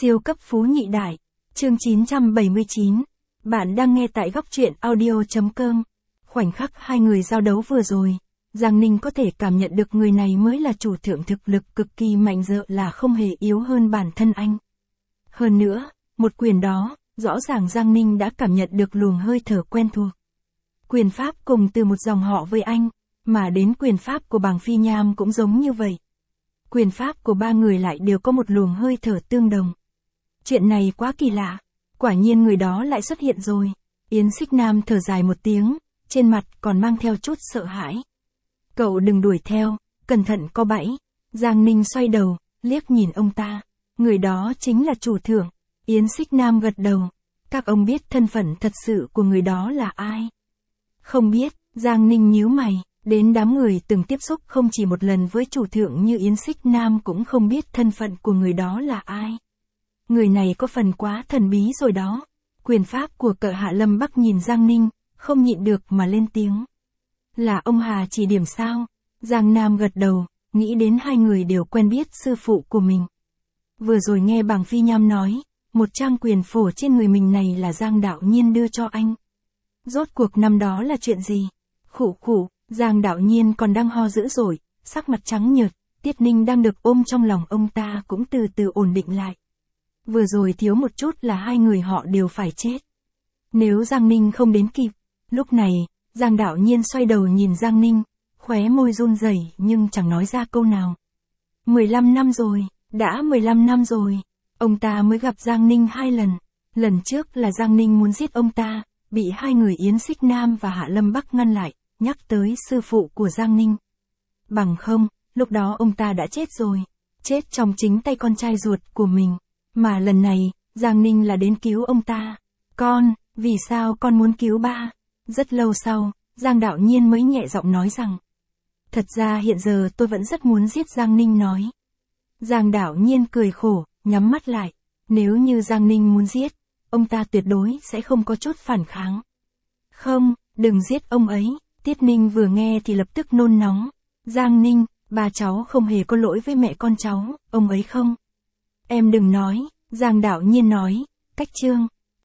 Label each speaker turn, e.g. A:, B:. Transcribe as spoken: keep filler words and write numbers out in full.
A: Siêu cấp phú nhị đại. Chương chín trăm bảy mươi chín. Bạn đang nghe tại góc truyện audio.com. Khoảnh khắc hai người giao đấu vừa rồi, Giang Ninh có thể cảm nhận được người này mới là chủ thượng, thực lực cực kỳ mạnh, dợ là không hề yếu hơn bản thân anh. Hơn nữa, một quyền đó, rõ ràng Giang Ninh đã cảm nhận được luồng hơi thở quen thuộc. Quyền pháp cùng từ một dòng họ với anh, mà đến quyền pháp của Bàng Phi Nham cũng giống như vậy. Quyền pháp của ba người lại đều có một luồng hơi thở tương đồng. Chuyện này quá kỳ lạ, quả nhiên người đó lại xuất hiện rồi. Yến Xích Nam thở dài một tiếng, trên mặt còn mang theo chút sợ hãi. Cậu đừng đuổi theo, cẩn thận có bẫy. Giang Ninh xoay đầu, liếc nhìn ông ta. Người đó chính là chủ thượng. Yến Xích Nam gật đầu. Các ông biết thân phận thật sự của người đó là ai? Không biết. Giang Ninh nhíu mày. Đến đám người từng tiếp xúc không chỉ một lần với chủ thượng như Yến Xích Nam cũng không biết thân phận của người đó là ai. Người này có phần quá thần bí rồi đó. Quyền pháp của cợ Hạ Lâm Bắc nhìn Giang Ninh, không nhịn được mà lên tiếng. Là ông Hà chỉ điểm sao? Giang Nam gật đầu, nghĩ đến hai người đều quen biết sư phụ của mình. Vừa rồi nghe Bàng Phi Nham nói, một trang quyền phổ trên người mình này là Giang Đạo Nhiên đưa cho anh. Rốt cuộc năm đó là chuyện gì? Khụ khụ, Giang Đạo Nhiên còn đang ho dữ dội, sắc mặt trắng nhợt, Tiết Ninh đang được ôm trong lòng ông ta cũng từ từ ổn định lại. Vừa rồi thiếu một chút là hai người họ đều phải chết. Nếu Giang Ninh không đến kịp, lúc này, Giang Đạo Nhiên xoay đầu nhìn Giang Ninh, khóe môi run rẩy nhưng chẳng nói ra câu nào. mười lăm năm rồi, đã mười lăm năm rồi, ông ta mới gặp Giang Ninh hai lần. Lần trước là Giang Ninh muốn giết ông ta, bị hai người Yến Xích Nam và Hạ Lâm Bắc ngăn lại, nhắc tới sư phụ của Giang Ninh. Bằng không, lúc đó ông ta đã chết rồi, chết trong chính tay con trai ruột của mình. Mà lần này, Giang Ninh là đến cứu ông ta. Con, vì sao con muốn cứu ba? Rất lâu sau, Giang Đạo Nhiên mới nhẹ giọng nói rằng. Thật ra hiện giờ tôi vẫn rất muốn giết Giang Ninh nói. Giang Đạo Nhiên cười khổ, nhắm mắt lại. Nếu như Giang Ninh muốn giết, ông ta tuyệt đối sẽ không có chút phản kháng. Không, đừng giết ông ấy. Tiết Ninh vừa nghe thì lập tức nôn nóng. Giang Ninh, ba cháu không hề có lỗi với mẹ con cháu, ông ấy không. Em đừng nói, Giang Đạo Nhiên nói, cách chương.